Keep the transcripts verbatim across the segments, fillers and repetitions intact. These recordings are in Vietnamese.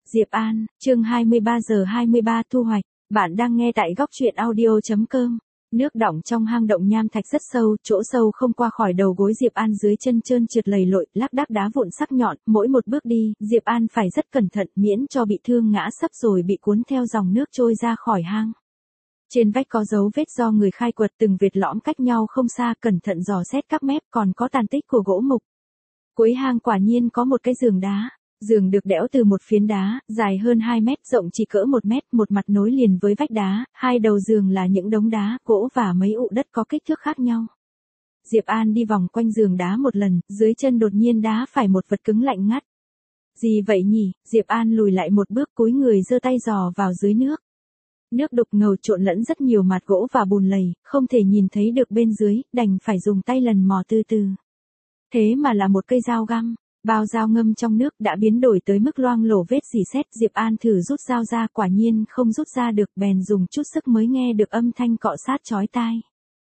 Diệp An, chương hai mươi ba giờ hai mươi ba thu hoạch. Bạn đang nghe tại góc truyện audio chấm com. Nước đọng trong hang động nham thạch rất sâu, chỗ sâu không qua khỏi đầu gối Diệp An, dưới chân trơn trượt lầy lội, lác đác đá vụn sắc nhọn, mỗi một bước đi, Diệp An phải rất cẩn thận miễn cho bị thương ngã sấp rồi bị cuốn theo dòng nước trôi ra khỏi hang. Trên vách có dấu vết do người khai quật, từng vệt lõm cách nhau không xa, cẩn thận dò xét các mép, còn có tàn tích của gỗ mục. Cuối hang quả nhiên có một cái giường đá. Giường được đẽo từ một phiến đá, dài hơn hai mét, rộng chỉ cỡ một mét, một mặt nối liền với vách đá, hai đầu giường là những đống đá, gỗ và mấy ụ đất có kích thước khác nhau. Diệp An đi vòng quanh giường đá một lần, dưới chân đột nhiên đá phải một vật cứng lạnh ngắt. Gì vậy nhỉ? Diệp An lùi lại một bước, cúi người giơ tay dò vào dưới nước. Nước đục ngầu trộn lẫn rất nhiều mạt gỗ và bùn lầy, không thể nhìn thấy được bên dưới, đành phải dùng tay lần mò từ từ. Thế mà là một cây dao găm. Bao dao ngâm trong nước đã biến đổi tới mức loang lổ vết rỉ sét. Diệp An thử rút dao ra, quả nhiên không rút ra được, bèn dùng chút sức mới nghe được âm thanh cọ sát chói tai.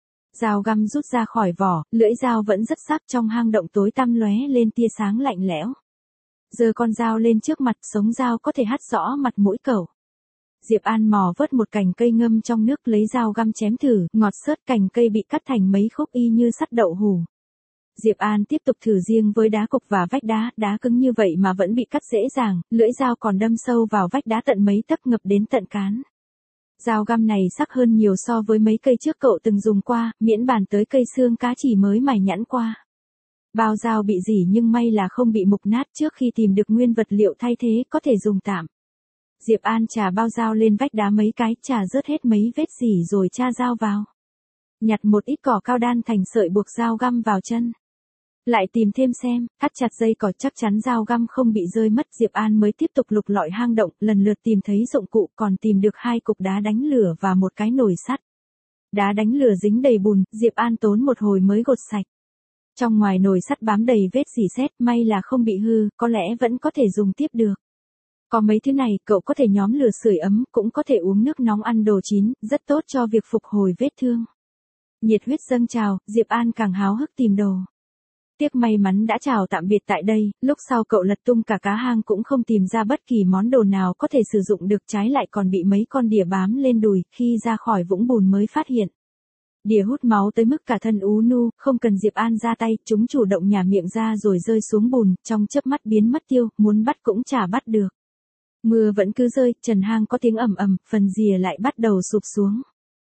Dao găm rút ra khỏi vỏ, lưỡi dao vẫn rất sắc, trong hang động tối tăm lóe lên tia sáng lạnh lẽo. Giơ con dao lên trước mặt, sống dao có thể hắt rõ mặt mũi cẩu. Diệp An mò vớt một cành cây ngâm trong nước, lấy dao găm chém thử, ngọt xớt, cành cây bị cắt thành mấy khúc y như sắt đậu hủ. Diệp An tiếp tục thử riêng với đá cục và vách đá, đá cứng như vậy mà vẫn bị cắt dễ dàng, lưỡi dao còn đâm sâu vào vách đá tận mấy tấc, ngập đến tận cán. Dao găm này sắc hơn nhiều so với mấy cây trước cậu từng dùng qua, miễn bàn tới cây xương cá chỉ mới mài nhẵn qua. Bao dao bị rỉ nhưng may là không bị mục nát, trước khi tìm được nguyên vật liệu thay thế có thể dùng tạm. Diệp An chà bao dao lên vách đá mấy cái, chà rớt hết mấy vết rỉ rồi tra dao vào. Nhặt một ít cỏ cao đan thành sợi buộc dao găm vào chân. Lại tìm thêm xem, thắt chặt dây cỏ chắc chắn dao găm không bị rơi mất. Diệp An mới tiếp tục lục lọi hang động, lần lượt tìm thấy dụng cụ, còn tìm được hai cục đá đánh lửa và một cái nồi sắt. Đá đánh lửa dính đầy bùn, Diệp An tốn một hồi mới gột sạch. Trong ngoài nồi sắt bám đầy vết rỉ sét, may là không bị hư, có lẽ vẫn có thể dùng tiếp được. Có mấy thứ này, cậu có thể nhóm lửa sưởi ấm, cũng có thể uống nước nóng ăn đồ chín, rất tốt cho việc phục hồi vết thương. Nhiệt huyết dâng trào, Diệp An càng háo hức tìm đồ. Tiếc may mắn đã chào tạm biệt tại đây, lúc sau cậu lật tung cả cá hang cũng không tìm ra bất kỳ món đồ nào có thể sử dụng được, trái lại còn bị mấy con đỉa bám lên đùi, khi ra khỏi vũng bùn mới phát hiện. Đỉa hút máu tới mức cả thân ú nu, không cần Diệp An ra tay, chúng chủ động nhả miệng ra rồi rơi xuống bùn, trong chớp mắt biến mất tiêu, muốn bắt cũng chả bắt được. Mưa vẫn cứ rơi, trần hang có tiếng ầm ầm, phần rìa lại bắt đầu sụp xuống.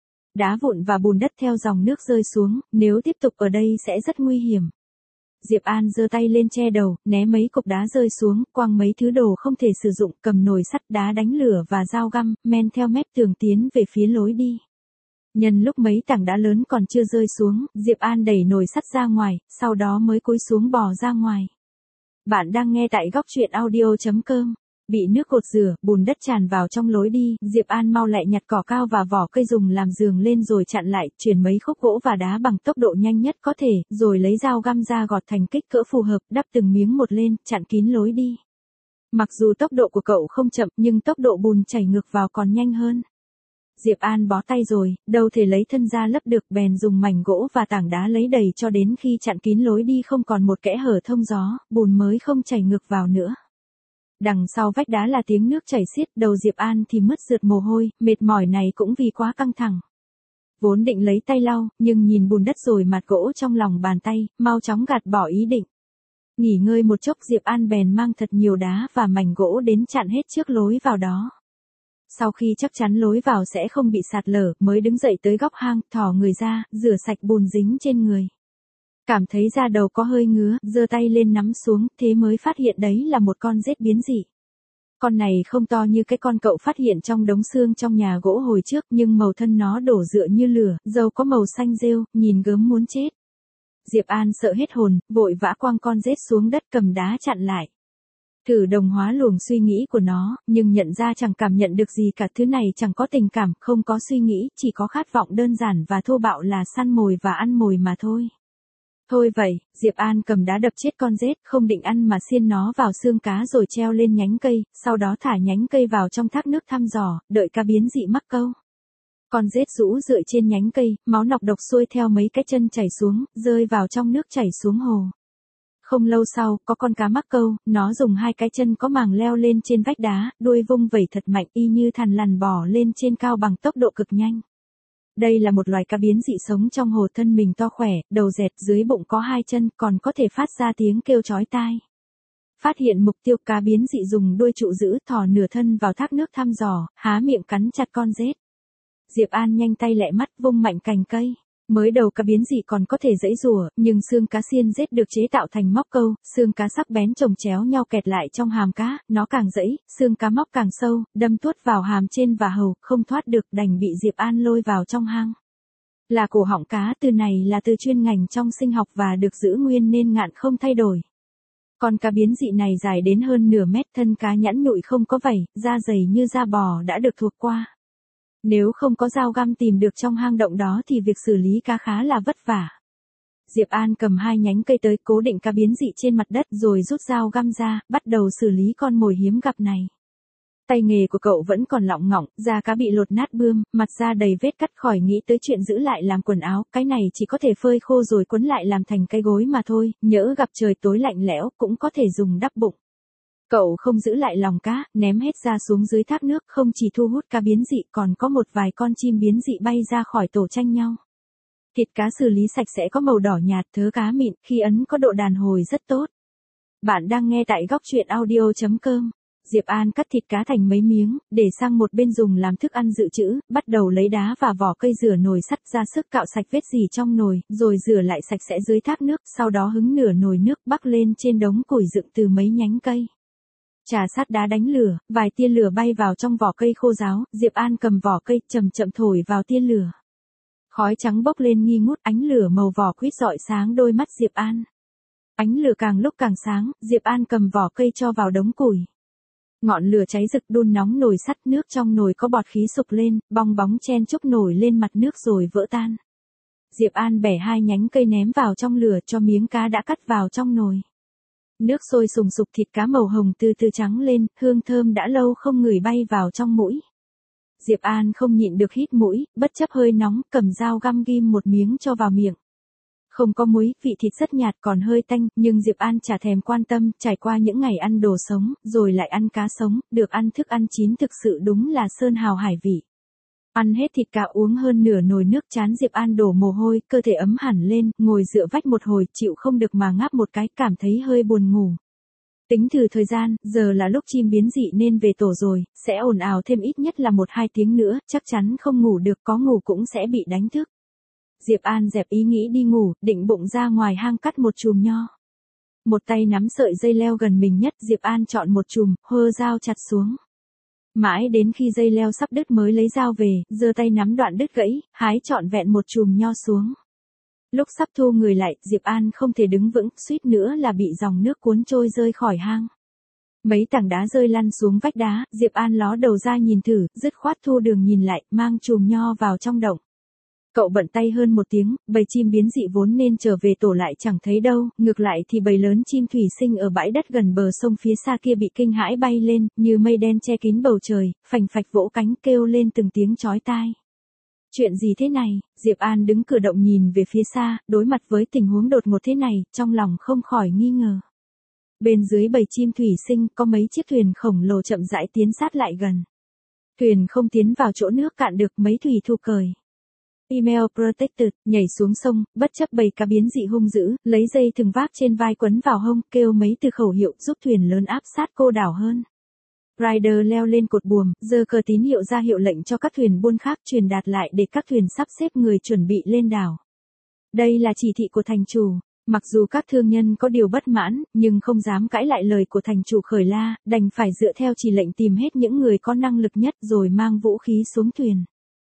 Đá vụn và bùn đất theo dòng nước rơi xuống, nếu tiếp tục ở đây sẽ rất nguy hiểm. Diệp An giơ tay lên che đầu, né mấy cục đá rơi xuống, quăng mấy thứ đồ không thể sử dụng, cầm nồi sắt, đá đánh lửa và dao găm, men theo mép tường tiến về phía lối đi. Nhân lúc mấy tảng đá lớn còn chưa rơi xuống, Diệp An đẩy nồi sắt ra ngoài, sau đó mới cúi xuống bò ra ngoài. Bạn đang nghe tại góc truyện audio chấm com. Bị nước cột rửa, bùn đất tràn vào trong lối đi, Diệp An mau lẹ nhặt cỏ cao và vỏ cây dùng làm giường lên rồi chặn lại, chuyển mấy khúc gỗ và đá bằng tốc độ nhanh nhất có thể, rồi lấy dao găm ra gọt thành kích cỡ phù hợp, đắp từng miếng một lên, chặn kín lối đi. Mặc dù tốc độ của cậu không chậm, nhưng tốc độ bùn chảy ngược vào còn nhanh hơn. Diệp An bó tay rồi, đâu thể lấy thân ra lấp được, bèn dùng mảnh gỗ và tảng đá lấy đầy cho đến khi chặn kín lối đi không còn một kẽ hở thông gió, bùn mới không chảy ngược vào nữa. Đằng sau vách đá là tiếng nước chảy xiết, đầu Diệp An thì mướt rượt mồ hôi, mệt mỏi này cũng vì quá căng thẳng. Vốn định lấy tay lau, nhưng nhìn bùn đất rồi mạt gỗ trong lòng bàn tay, mau chóng gạt bỏ ý định. Nghỉ ngơi một chốc, Diệp An bèn mang thật nhiều đá và mảnh gỗ đến chặn hết trước lối vào đó. Sau khi chắc chắn lối vào sẽ không bị sạt lở, mới đứng dậy tới góc hang, thò người ra, rửa sạch bùn dính trên người. Cảm thấy da đầu có hơi ngứa, giơ tay lên nắm xuống, thế mới phát hiện đấy là một con rết biến dị. Con này không to như cái con cậu phát hiện trong đống xương trong nhà gỗ hồi trước, nhưng màu thân nó đổ rựa như lửa, dâu có màu xanh rêu, nhìn gớm muốn chết. Diệp An sợ hết hồn, vội vã quăng con rết xuống đất, cầm đá chặn lại. Thử đồng hóa luồng suy nghĩ của nó, nhưng nhận ra chẳng cảm nhận được gì cả, thứ này chẳng có tình cảm, không có suy nghĩ, chỉ có khát vọng đơn giản và thô bạo là săn mồi và ăn mồi mà thôi. Thôi vậy, Diệp An cầm đá đập chết con rết, không định ăn mà xiên nó vào xương cá rồi treo lên nhánh cây, sau đó thả nhánh cây vào trong thác nước thăm dò, đợi cá biến dị mắc câu. Con rết rũ rượi trên nhánh cây, máu nọc độc xuôi theo mấy cái chân chảy xuống, rơi vào trong nước chảy xuống hồ. Không lâu sau, có con cá mắc câu, nó dùng hai cái chân có màng leo lên trên vách đá, đuôi vung vẩy thật mạnh y như thằn lằn bò lên trên cao bằng tốc độ cực nhanh. Đây là một loài cá biến dị sống trong hồ, thân mình to khỏe, đầu dẹt, dưới bụng có hai chân, còn có thể phát ra tiếng kêu chói tai. Phát hiện mục tiêu, cá biến dị dùng đuôi trụ giữ, thò nửa thân vào thác nước thăm dò, há miệng cắn chặt con rết. Diệp An nhanh tay lẹ mắt vung mạnh cành cây. Mới đầu cá biến dị còn có thể giãy giụa, nhưng xương cá xiên rết được chế tạo thành móc câu, xương cá sắc bén chồng chéo nhau kẹt lại trong hàm cá, nó càng giãy, xương cá móc càng sâu, đâm tuốt vào hàm trên và hầu, không thoát được, đành bị Diệp An lôi vào trong hang. Là cổ họng cá, từ này là từ chuyên ngành trong sinh học và được giữ nguyên nên ngạn không thay đổi. Con cá biến dị này dài đến hơn nửa mét, thân cá nhẵn nhụi không có vảy, da dày như da bò đã được thuộc qua. Nếu không có dao găm tìm được trong hang động đó thì việc xử lý cá khá là vất vả. Diệp An cầm hai nhánh cây tới cố định cá biến dị trên mặt đất rồi rút dao găm ra, bắt đầu xử lý con mồi hiếm gặp này. Tay nghề của cậu vẫn còn lọng ngọng, da cá bị lột nát bươm, mặt da đầy vết cắt, khỏi nghĩ tới chuyện giữ lại làm quần áo, cái này chỉ có thể phơi khô rồi quấn lại làm thành cái gối mà thôi, nhỡ gặp trời tối lạnh lẽo cũng có thể dùng đắp bụng. Cậu không giữ lại lòng cá, ném hết ra xuống dưới thác nước, không chỉ thu hút cá biến dị còn có một vài con chim biến dị bay ra khỏi tổ tranh nhau. Thịt cá xử lý sạch sẽ có màu đỏ nhạt, thớ cá mịn, khi ấn có độ đàn hồi rất tốt. Bạn đang nghe tại góc truyện audio chấm com. Diệp An cắt thịt cá thành mấy miếng, để sang một bên dùng làm thức ăn dự trữ, bắt đầu lấy đá và vỏ cây rửa nồi sắt, ra sức cạo sạch vết gì trong nồi, rồi rửa lại sạch sẽ dưới thác nước, sau đó hứng nửa nồi nước bắc lên trên đống củi dựng từ mấy nhánh cây. Chà sát đá đánh lửa, vài tia lửa bay vào trong vỏ cây khô ráo, Diệp An cầm vỏ cây chậm chậm thổi vào tia lửa. Khói trắng bốc lên nghi ngút, ánh lửa màu vỏ quýt rọi sáng đôi mắt Diệp An. Ánh lửa càng lúc càng sáng, Diệp An cầm vỏ cây cho vào đống củi. Ngọn lửa cháy rực đun nóng nồi sắt, nước trong nồi có bọt khí sục lên, bong bóng chen chúc nổi lên mặt nước rồi vỡ tan. Diệp An bẻ hai nhánh cây ném vào trong lửa, cho miếng cá đã cắt vào trong nồi. Nước sôi sùng sục, thịt cá màu hồng từ từ trắng lên, hương thơm đã lâu không ngửi bay vào trong mũi. Diệp An không nhịn được hít mũi, bất chấp hơi nóng, cầm dao găm ghim một miếng cho vào miệng. Không có muối, vị thịt rất nhạt còn hơi tanh, nhưng Diệp An chả thèm quan tâm, trải qua những ngày ăn đồ sống, rồi lại ăn cá sống, được ăn thức ăn chín thực sự đúng là sơn hào hải vị. Ăn hết thịt cá, uống hơn nửa nồi nước, chán Diệp An đổ mồ hôi, cơ thể ấm hẳn lên, ngồi dựa vách một hồi, chịu không được mà ngáp một cái, cảm thấy hơi buồn ngủ. Tính thử thời gian, giờ là lúc chim biến dị nên về tổ rồi, sẽ ồn ào thêm ít nhất là một hai tiếng nữa, chắc chắn không ngủ được, có ngủ cũng sẽ bị đánh thức. Diệp An dẹp ý nghĩ đi ngủ, định bụng ra ngoài hang cắt một chùm nho. Một tay nắm sợi dây leo gần mình nhất, Diệp An chọn một chùm, hơ dao chặt xuống. Mãi đến khi dây leo sắp đứt mới lấy dao về, giơ tay nắm đoạn đứt gãy, hái trọn vẹn một chùm nho xuống. Lúc sắp thu người lại, Diệp An không thể đứng vững, suýt nữa là bị dòng nước cuốn trôi rơi khỏi hang. Mấy tảng đá rơi lăn xuống vách đá, Diệp An ló đầu ra nhìn thử, dứt khoát thu đường nhìn lại, mang chùm nho vào trong động. Cậu bận tay hơn một tiếng, bầy chim biến dị vốn nên trở về tổ lại chẳng thấy đâu, ngược lại thì bầy lớn chim thủy sinh ở bãi đất gần bờ sông phía xa kia bị kinh hãi bay lên, như mây đen che kín bầu trời, phành phạch vỗ cánh kêu lên từng tiếng chói tai. Chuyện gì thế này? Diệp An đứng cửa động nhìn về phía xa, đối mặt với tình huống đột ngột thế này, trong lòng không khỏi nghi ngờ. Bên dưới bầy chim thủy sinh có mấy chiếc thuyền khổng lồ chậm rãi tiến sát lại gần. Thuyền không tiến vào chỗ nước cạn được, mấy thủy thủ cởi Email Protected, nhảy xuống sông, bất chấp bầy cá biến dị hung dữ, lấy dây thừng vác trên vai quấn vào hông, kêu mấy từ khẩu hiệu giúp thuyền lớn áp sát cô đảo hơn. Rider leo lên cột buồm, giơ cờ tín hiệu ra hiệu lệnh cho các thuyền buôn khác truyền đạt lại để các thuyền sắp xếp người chuẩn bị lên đảo. Đây là chỉ thị của thành chủ. Mặc dù các thương nhân có điều bất mãn, nhưng không dám cãi lại lời của thành chủ Khởi La, đành phải dựa theo chỉ lệnh tìm hết những người có năng lực nhất rồi mang vũ khí xuống thuyền.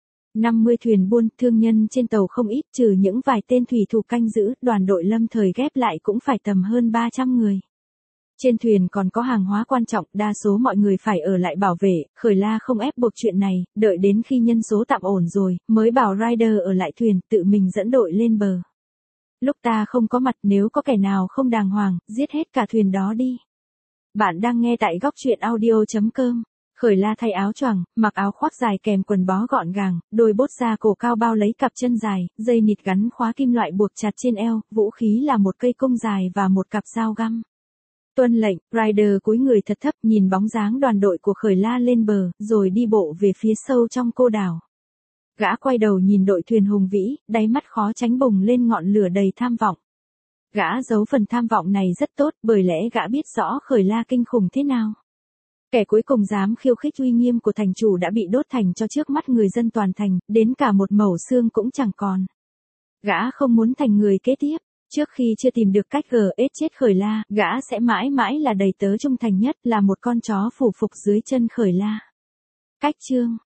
năm mươi thuyền buôn, thương nhân trên tàu không ít, trừ những vài tên thủy thủ canh giữ, đoàn đội lâm thời ghép lại cũng phải tầm hơn ba trăm người. Trên thuyền còn có hàng hóa quan trọng, đa số mọi người phải ở lại bảo vệ, Khởi La không ép buộc chuyện này, đợi đến khi nhân số tạm ổn rồi, mới bảo Rider ở lại thuyền, tự mình dẫn đội lên bờ. Lúc ta không có mặt, nếu có kẻ nào không đàng hoàng, giết hết cả thuyền đó đi. Bạn đang nghe tại góc truyện audio chấm com. Khởi La thay áo choàng, mặc áo khoác dài kèm quần bó gọn gàng, đôi bốt da cổ cao bao lấy cặp chân dài, dây nịt gắn khóa kim loại buộc chặt trên eo, vũ khí là một cây cung dài và một cặp dao găm. Tuân lệnh, Ryder cúi người thật thấp nhìn bóng dáng đoàn đội của Khởi La lên bờ, rồi đi bộ về phía sâu trong cô đảo. Gã quay đầu nhìn đội thuyền hùng vĩ, đáy mắt khó tránh bùng lên ngọn lửa đầy tham vọng. Gã giấu phần tham vọng này rất tốt, bởi lẽ gã biết rõ Khởi La kinh khủng thế nào. Kẻ cuối cùng dám khiêu khích uy nghiêm của thành chủ đã bị đốt thành cho trước mắt người dân toàn thành, đến cả một mẩu xương cũng chẳng còn. Gã không muốn thành người kế tiếp. Trước khi chưa tìm được cách giết chết Khởi La, gã sẽ mãi mãi là đầy tớ trung thành nhất, là một con chó phủ phục dưới chân Khởi La. Cách chương